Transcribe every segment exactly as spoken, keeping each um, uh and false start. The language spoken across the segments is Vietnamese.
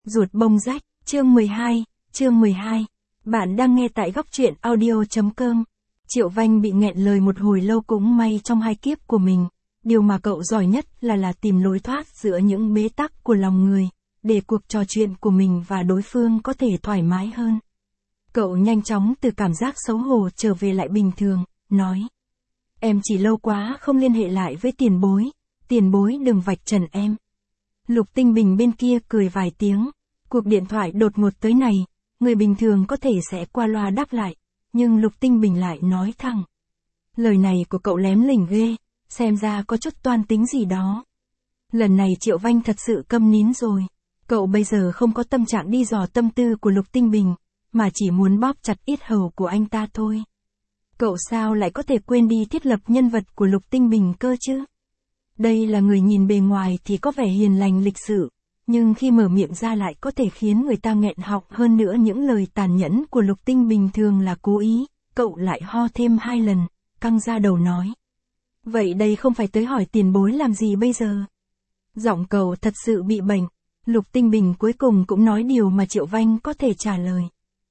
Ruột bông rách, chương mười hai, chương mười hai. Bạn đang nghe tại góc truyện audio.com. Triệu Vanh bị nghẹn lời một hồi lâu, cũng may trong hai kiếp của mình, điều mà cậu giỏi nhất là là tìm lối thoát giữa những bế tắc của lòng người, để cuộc trò chuyện của mình và đối phương có thể thoải mái hơn. Cậu nhanh chóng từ cảm giác xấu hổ trở về lại bình thường, nói: Em chỉ lâu quá không liên hệ lại với tiền bối, tiền bối đừng vạch trần em. Lục Tinh Bình bên kia cười vài tiếng, cuộc điện thoại đột ngột tới này, người bình thường có thể sẽ qua loa đáp lại, nhưng Lục Tinh Bình lại nói thẳng. Lời này của cậu lém lỉnh ghê, xem ra có chút toan tính gì đó. Lần này Triệu Vanh thật sự câm nín rồi, cậu bây giờ không có tâm trạng đi dò tâm tư của Lục Tinh Bình, mà chỉ muốn bóp chặt yết hầu của anh ta thôi. Cậu sao lại có thể quên đi thiết lập nhân vật của Lục Tinh Bình cơ chứ? Đây là người nhìn bề ngoài thì có vẻ hiền lành lịch sự, nhưng khi mở miệng ra lại có thể khiến người ta nghẹn họng. Hơn nữa những lời tàn nhẫn của Lục Tinh Bình thường là cố ý, cậu lại ho thêm hai lần, căng ra đầu nói. Vậy đây không phải tới hỏi tiền bối làm gì bây giờ? Giọng cậu thật sự bị bệnh. Lục Tinh Bình cuối cùng cũng nói điều mà Triệu Vanh có thể trả lời.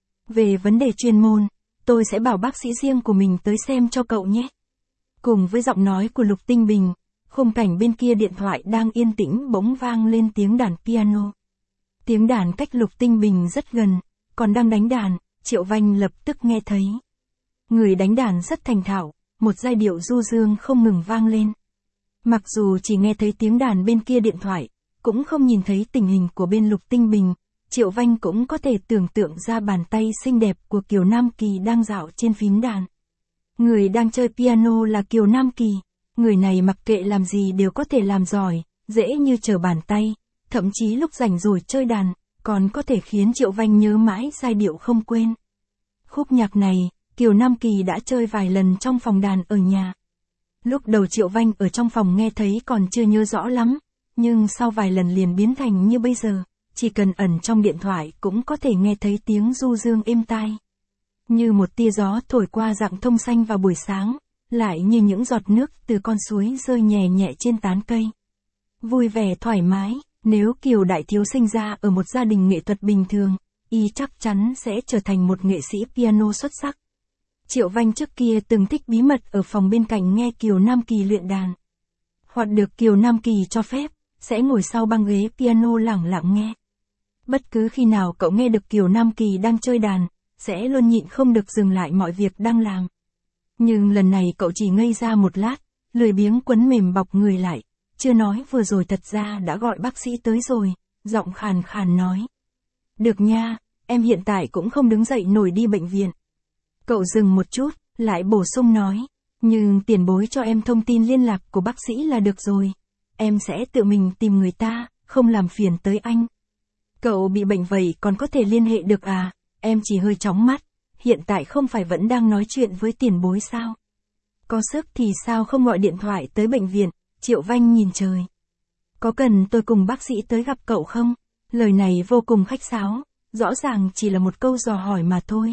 Về vấn đề chuyên môn, tôi sẽ bảo bác sĩ riêng của mình tới xem cho cậu nhé. Cùng với giọng nói của Lục Tinh Bình, khung cảnh bên kia điện thoại đang yên tĩnh bỗng vang lên tiếng đàn piano. Tiếng đàn cách Lục Tinh Bình rất gần, còn đang đánh đàn, Triệu Vanh lập tức nghe thấy. Người đánh đàn rất thành thạo, một giai điệu du dương không ngừng vang lên. Mặc dù chỉ nghe thấy tiếng đàn bên kia điện thoại, cũng không nhìn thấy tình hình của bên Lục Tinh Bình, Triệu Vanh cũng có thể tưởng tượng ra bàn tay xinh đẹp của Kiều Nam Kỳ đang dạo trên phím đàn. Người đang chơi piano là Kiều Nam Kỳ. Người này mặc kệ làm gì đều có thể làm giỏi, dễ như trở bàn tay, thậm chí lúc rảnh rồi chơi đàn, còn có thể khiến Triệu Vanh nhớ mãi giai điệu không quên. Khúc nhạc này, Kiều Nam Kỳ đã chơi vài lần trong phòng đàn ở nhà. Lúc đầu Triệu Vanh ở trong phòng nghe thấy còn chưa nhớ rõ lắm, nhưng sau vài lần liền biến thành như bây giờ, chỉ cần ẩn trong điện thoại cũng có thể nghe thấy tiếng du dương êm tai. Như một tia gió thổi qua rặng thông xanh vào buổi sáng, lại như những giọt nước từ con suối rơi nhẹ nhẹ trên tán cây. Vui vẻ thoải mái, nếu Kiều Đại Thiếu sinh ra ở một gia đình nghệ thuật bình thường, y chắc chắn sẽ trở thành một nghệ sĩ piano xuất sắc. Triệu Vanh trước kia từng thích bí mật ở phòng bên cạnh nghe Kiều Nam Kỳ luyện đàn. Hoặc được Kiều Nam Kỳ cho phép, sẽ ngồi sau băng ghế piano lẳng lặng nghe. Bất cứ khi nào cậu nghe được Kiều Nam Kỳ đang chơi đàn, sẽ luôn nhịn không được dừng lại mọi việc đang làm. Nhưng lần này cậu chỉ ngây ra một lát, lười biếng quấn mềm bọc người lại, chưa nói vừa rồi thật ra đã gọi bác sĩ tới rồi, giọng khàn khàn nói. Được nha, em hiện tại cũng không đứng dậy nổi đi bệnh viện. Cậu dừng một chút, lại bổ sung nói, nhưng tiền bối cho em thông tin liên lạc của bác sĩ là được rồi, em sẽ tự mình tìm người ta, không làm phiền tới anh. Cậu bị bệnh vậy còn có thể liên hệ được à? Em chỉ hơi chóng mắt. Hiện tại không phải vẫn đang nói chuyện với tiền bối sao? Có sức thì sao không gọi điện thoại tới bệnh viện? Triệu Vanh nhìn trời. Có cần tôi cùng bác sĩ tới gặp cậu không? Lời này vô cùng khách sáo, rõ ràng chỉ là một câu dò hỏi mà thôi.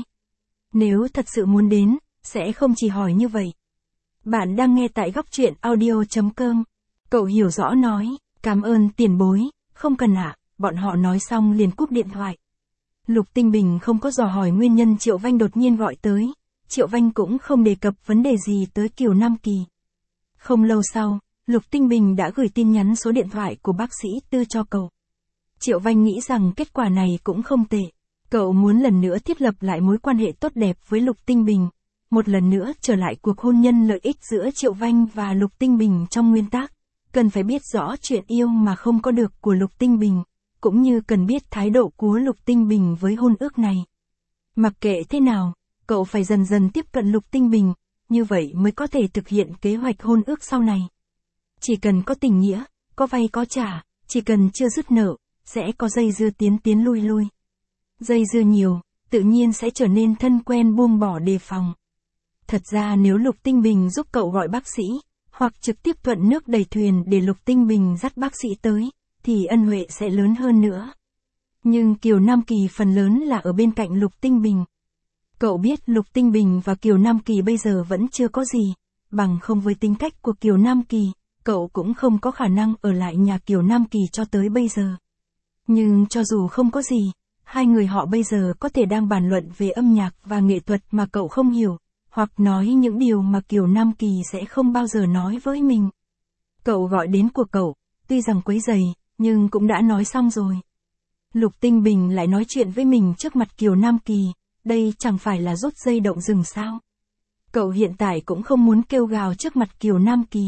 Nếu thật sự muốn đến, sẽ không chỉ hỏi như vậy. Bạn đang nghe tại góc truyện audio.com. Cậu hiểu rõ nói, cảm ơn tiền bối, không cần ạ, à. Bọn họ nói xong liền cúp điện thoại. Lục Tinh Bình không có dò hỏi nguyên nhân Triệu Vanh đột nhiên gọi tới, Triệu Vanh cũng không đề cập vấn đề gì tới Kiều Nam Kỳ. Không lâu sau, Lục Tinh Bình đã gửi tin nhắn số điện thoại của bác sĩ Tư cho cậu. Triệu Vanh nghĩ rằng kết quả này cũng không tệ, cậu muốn lần nữa thiết lập lại mối quan hệ tốt đẹp với Lục Tinh Bình, một lần nữa trở lại cuộc hôn nhân lợi ích giữa Triệu Vanh và Lục Tinh Bình trong nguyên tắc, cần phải biết rõ chuyện yêu mà không có được của Lục Tinh Bình, cũng như cần biết thái độ của Lục Tinh Bình với hôn ước này. Mặc kệ thế nào, cậu phải dần dần tiếp cận Lục Tinh Bình, như vậy mới có thể thực hiện kế hoạch hôn ước sau này. Chỉ cần có tình nghĩa, có vay có trả, chỉ cần chưa dứt nợ, sẽ có dây dưa tiến tiến lui lui. Dây dưa nhiều, tự nhiên sẽ trở nên thân quen buông bỏ đề phòng. Thật ra nếu Lục Tinh Bình giúp cậu gọi bác sĩ, hoặc trực tiếp thuận nước đẩy thuyền để Lục Tinh Bình dắt bác sĩ tới, thì ân huệ sẽ lớn hơn nữa. Nhưng Kiều Nam Kỳ phần lớn là ở bên cạnh Lục Tinh Bình. Cậu biết Lục Tinh Bình và Kiều Nam Kỳ bây giờ vẫn chưa có gì, bằng không với tính cách của Kiều Nam Kỳ, cậu cũng không có khả năng ở lại nhà Kiều Nam Kỳ cho tới bây giờ. Nhưng cho dù không có gì, hai người họ bây giờ có thể đang bàn luận về âm nhạc và nghệ thuật mà cậu không hiểu, hoặc nói những điều mà Kiều Nam Kỳ sẽ không bao giờ nói với mình. Cậu gọi đến của cậu, tuy rằng quấy rầy, nhưng cũng đã nói xong rồi. Lục Tinh Bình lại nói chuyện với mình trước mặt Kiều Nam Kỳ, đây chẳng phải là rút dây động rừng sao? Cậu hiện tại cũng không muốn kêu gào trước mặt Kiều Nam Kỳ.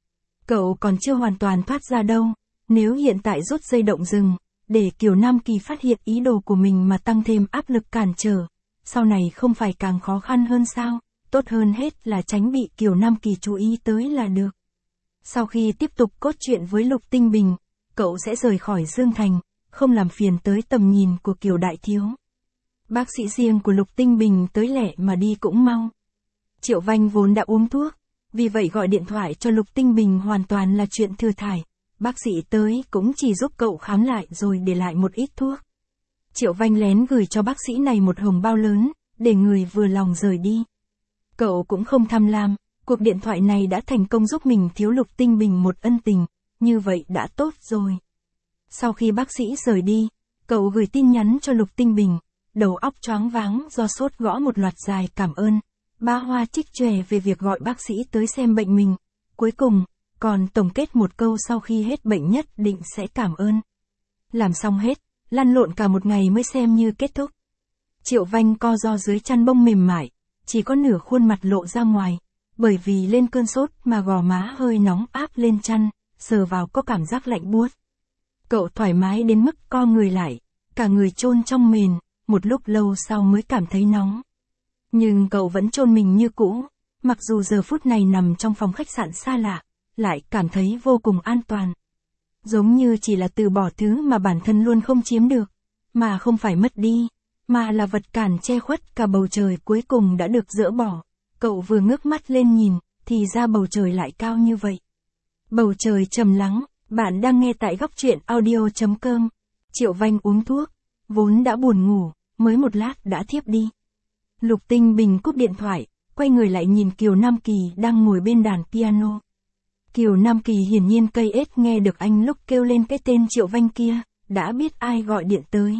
Cậu còn chưa hoàn toàn thoát ra đâu, nếu hiện tại rút dây động rừng, để Kiều Nam Kỳ phát hiện ý đồ của mình mà tăng thêm áp lực cản trở, sau này không phải càng khó khăn hơn sao? Tốt hơn hết là tránh bị Kiều Nam Kỳ chú ý tới là được. Sau khi tiếp tục cốt truyện với Lục Tinh Bình, cậu sẽ rời khỏi Dương Thành, không làm phiền tới tầm nhìn của Kiều Đại Thiếu. Bác sĩ riêng của Lục Tinh Bình tới lẹ mà đi cũng mau. Triệu Vanh vốn đã uống thuốc, vì vậy gọi điện thoại cho Lục Tinh Bình hoàn toàn là chuyện thừa thải. Bác sĩ tới cũng chỉ giúp cậu khám lại rồi để lại một ít thuốc. Triệu Vanh lén gửi cho bác sĩ này một hồng bao lớn, để người vừa lòng rời đi. Cậu cũng không tham lam, cuộc điện thoại này đã thành công giúp mình thiếu Lục Tinh Bình một ân tình, như vậy đã tốt rồi. Sau khi bác sĩ rời đi, cậu gửi tin nhắn cho Lục Tinh Bình, đầu óc choáng váng do sốt gõ một loạt dài cảm ơn, ba hoa trích chòe về việc gọi bác sĩ tới xem bệnh mình, cuối cùng, còn tổng kết một câu sau khi hết bệnh nhất định sẽ cảm ơn. Làm xong hết, lăn lộn cả một ngày mới xem như kết thúc. Triệu Vanh co ro dưới chăn bông mềm mại, chỉ có nửa khuôn mặt lộ ra ngoài, bởi vì lên cơn sốt mà gò má hơi nóng áp lên chăn, sờ vào có cảm giác lạnh buốt. Cậu thoải mái đến mức co người lại, cả người chôn trong mền, một lúc lâu sau mới cảm thấy nóng. Nhưng cậu vẫn chôn mình như cũ, mặc dù giờ phút này nằm trong phòng khách sạn xa lạ, lại cảm thấy vô cùng an toàn. Giống như chỉ là từ bỏ thứ mà bản thân luôn không chiếm được, mà không phải mất đi, mà là vật cản che khuất cả bầu trời cuối cùng đã được dỡ bỏ. Cậu vừa ngước mắt lên nhìn, thì ra bầu trời lại cao như vậy. Bầu trời trầm lắng, bạn đang nghe tại góc truyện audio chấm com. Triệu Vanh uống thuốc, vốn đã buồn ngủ, mới một lát đã thiếp đi. Lục Tinh Bình cúp điện thoại, quay người lại nhìn Kiều Nam Kỳ đang ngồi bên đàn piano. Kiều Nam Kỳ hiển nhiên cây ết nghe được anh lúc kêu lên cái tên Triệu Vanh kia, đã biết ai gọi điện tới.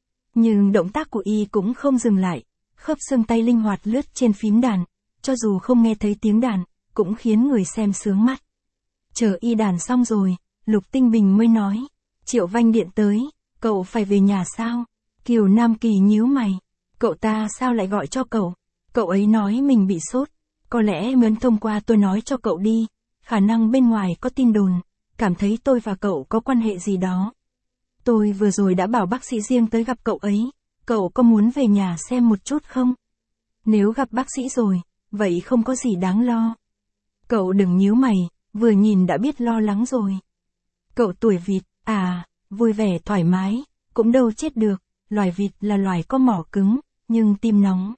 Nhưng động tác của y cũng không dừng lại, khớp xương tay linh hoạt lướt trên phím đàn, cho dù không nghe thấy tiếng đàn, cũng khiến người xem sướng mắt. Chờ y đàn xong rồi, Lục Tinh Bình mới nói, Triệu Vanh điện tới, cậu phải về nhà sao? Kiều Nam Kỳ nhíu mày, cậu ta sao lại gọi cho cậu? Cậu ấy nói mình bị sốt, có lẽ muốn thông qua tôi nói cho cậu đi, khả năng bên ngoài có tin đồn, cảm thấy tôi và cậu có quan hệ gì đó. Tôi vừa rồi đã bảo bác sĩ riêng tới gặp cậu ấy, cậu có muốn về nhà xem một chút không? Nếu gặp bác sĩ rồi, vậy không có gì đáng lo. Cậu đừng nhíu mày, vừa nhìn đã biết lo lắng rồi. Cậu tuổi vịt, à, vui vẻ thoải mái, cũng đâu chết được, loài vịt là loài có mỏ cứng, nhưng tim nóng.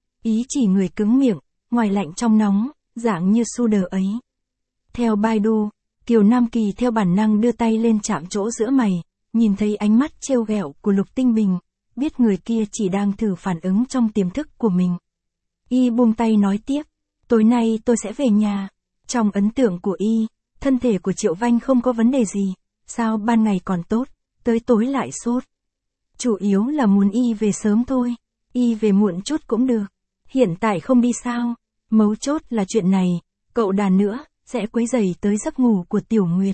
Ý chỉ người cứng miệng, ngoài lạnh trong nóng, dạng như Suder ấy. Theo Baidu, Kiều Nam Kỳ theo bản năng đưa tay lên chạm chỗ giữa mày, nhìn thấy ánh mắt trêu ghẹo của Lục Tinh Bình, biết người kia chỉ đang thử phản ứng trong tiềm thức của mình. Y buông tay nói tiếp, tối nay tôi sẽ về nhà. Trong ấn tượng của Y, thân thể của Triệu Vanh không có vấn đề gì, sao ban ngày còn tốt, tới tối lại sốt. Chủ yếu là muốn Y về sớm thôi, Y về muộn chút cũng được, hiện tại không đi sao, mấu chốt là chuyện này, cậu đàn nữa, sẽ quấy rầy tới giấc ngủ của Tiểu Nguyệt.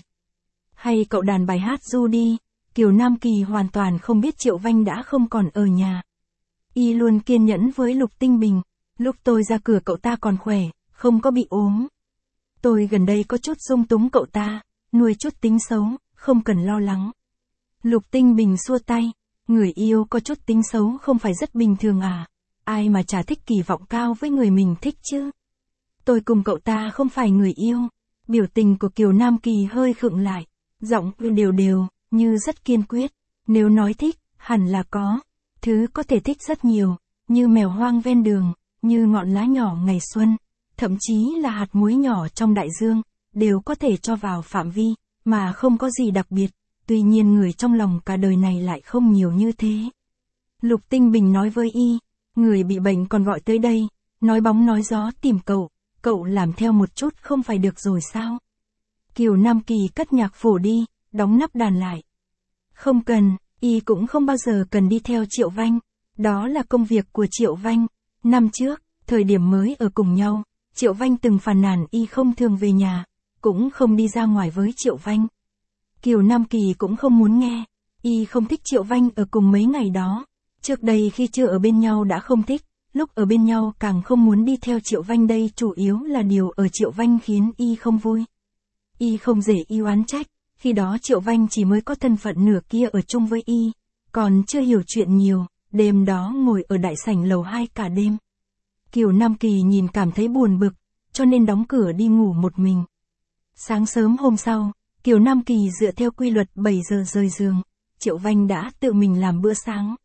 Hay cậu đàn bài hát ru đi. Kiều Nam Kỳ hoàn toàn không biết Triệu Vanh đã không còn ở nhà. Y luôn kiên nhẫn với Lục Tinh Bình, lúc tôi ra cửa cậu ta còn khỏe, không có bị ốm. Tôi gần đây có chút dung túng cậu ta, nuôi chút tính xấu, không cần lo lắng. Lục Tinh Bình xua tay, người yêu có chút tính xấu không phải rất bình thường à, ai mà chả thích kỳ vọng cao với người mình thích chứ. Tôi cùng cậu ta không phải người yêu. Biểu tình của Kiều Nam Kỳ hơi khựng lại, giọng đều đều, như rất kiên quyết. Nếu nói thích, hẳn là có. Thứ có thể thích rất nhiều, như mèo hoang ven đường, như ngọn lá nhỏ ngày xuân, thậm chí là hạt muối nhỏ trong đại dương, đều có thể cho vào phạm vi, mà không có gì đặc biệt. Tuy nhiên người trong lòng cả đời này lại không nhiều như thế. Lục Tinh Bình nói với Y, người bị bệnh còn gọi tới đây, nói bóng nói gió tìm cậu, cậu làm theo một chút không phải được rồi sao? Kiều Nam Kỳ cất nhạc phổ đi, đóng nắp đàn lại. Không cần, Y cũng không bao giờ cần đi theo Triệu Vanh. Đó là công việc của Triệu Vanh. Năm trước, thời điểm mới ở cùng nhau, Triệu Vanh từng phàn nàn Y không thường về nhà, cũng không đi ra ngoài với Triệu Vanh. Kiều Nam Kỳ cũng không muốn nghe. Y không thích Triệu Vanh ở cùng mấy ngày đó. Trước đây khi chưa ở bên nhau đã không thích, lúc ở bên nhau càng không muốn đi theo Triệu Vanh, đây chủ yếu là điều ở Triệu Vanh khiến Y không vui. Y không dễ Y oán trách, khi đó Triệu Vanh chỉ mới có thân phận nửa kia ở chung với Y, còn chưa hiểu chuyện nhiều, đêm đó ngồi ở đại sảnh lầu hai cả đêm. Kiều Nam Kỳ nhìn cảm thấy buồn bực, cho nên đóng cửa đi ngủ một mình. Sáng sớm hôm sau, Kiều Nam Kỳ dựa theo quy luật bảy giờ rời giường, Triệu Vanh đã tự mình làm bữa sáng.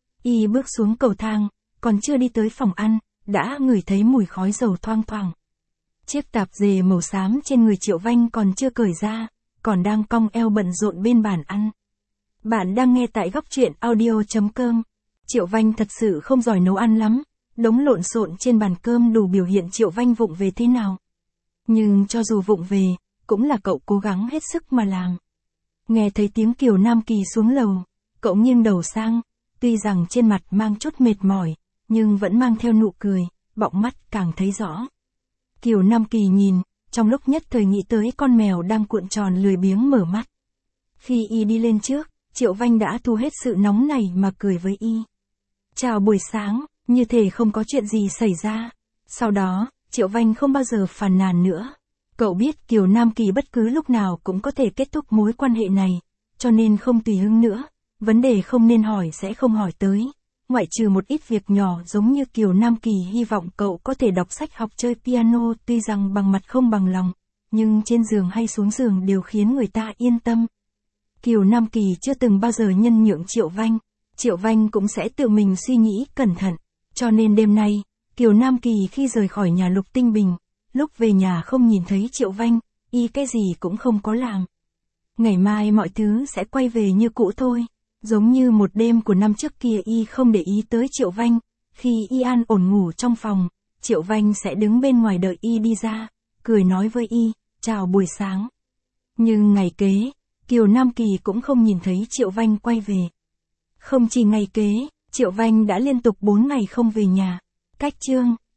Y bước xuống cầu thang, còn chưa đi tới phòng ăn, đã ngửi thấy mùi khói dầu thoang thoảng. Chiếc tạp dề màu xám trên người Triệu Vanh còn chưa cởi ra, còn đang cong eo bận rộn bên bàn ăn. Bạn đang nghe tại góc truyện audio chấm com. Triệu Vanh thật sự không giỏi nấu ăn lắm, đống lộn xộn trên bàn cơm đủ biểu hiện Triệu Vanh vụng về thế nào. Nhưng cho dù vụng về, cũng là cậu cố gắng hết sức mà làm. Nghe thấy tiếng Kiều Nam Kỳ xuống lầu, cậu nghiêng đầu sang, tuy rằng trên mặt mang chút mệt mỏi, nhưng vẫn mang theo nụ cười, bọng mắt càng thấy rõ. Kiều Nam Kỳ nhìn, trong lúc nhất thời nghĩ tới con mèo đang cuộn tròn lười biếng mở mắt. Khi Y đi lên trước, Triệu Vanh đã thu hết sự nóng này mà cười với Y. Chào buổi sáng, như thể không có chuyện gì xảy ra. Sau đó, Triệu Vanh không bao giờ phàn nàn nữa. Cậu biết Kiều Nam Kỳ bất cứ lúc nào cũng có thể kết thúc mối quan hệ này, cho nên không tùy hứng nữa. Vấn đề không nên hỏi sẽ không hỏi tới. Ngoại trừ một ít việc nhỏ giống như Kiều Nam Kỳ hy vọng cậu có thể đọc sách học chơi piano, tuy rằng bằng mặt không bằng lòng, nhưng trên giường hay xuống giường đều khiến người ta yên tâm. Kiều Nam Kỳ chưa từng bao giờ nhân nhượng Triệu Vanh. Triệu Vanh cũng sẽ tự mình suy nghĩ cẩn thận. Cho nên đêm nay, Kiều Nam Kỳ khi rời khỏi nhà Lục Tinh Bình, lúc về nhà không nhìn thấy Triệu Vanh, Y cái gì cũng không có làm. Ngày mai mọi thứ sẽ quay về như cũ thôi. Giống như một đêm của năm trước kia Y không để ý tới Triệu Vanh. Khi Y an ổn ngủ trong phòng, Triệu Vanh sẽ đứng bên ngoài đợi Y đi ra, cười nói với Y, chào buổi sáng. Nhưng ngày kế, Kiều Nam Kỳ cũng không nhìn thấy Triệu Vanh quay về. Không chỉ ngày kế, Triệu Vanh đã liên tục bốn ngày không về nhà. Cách chương,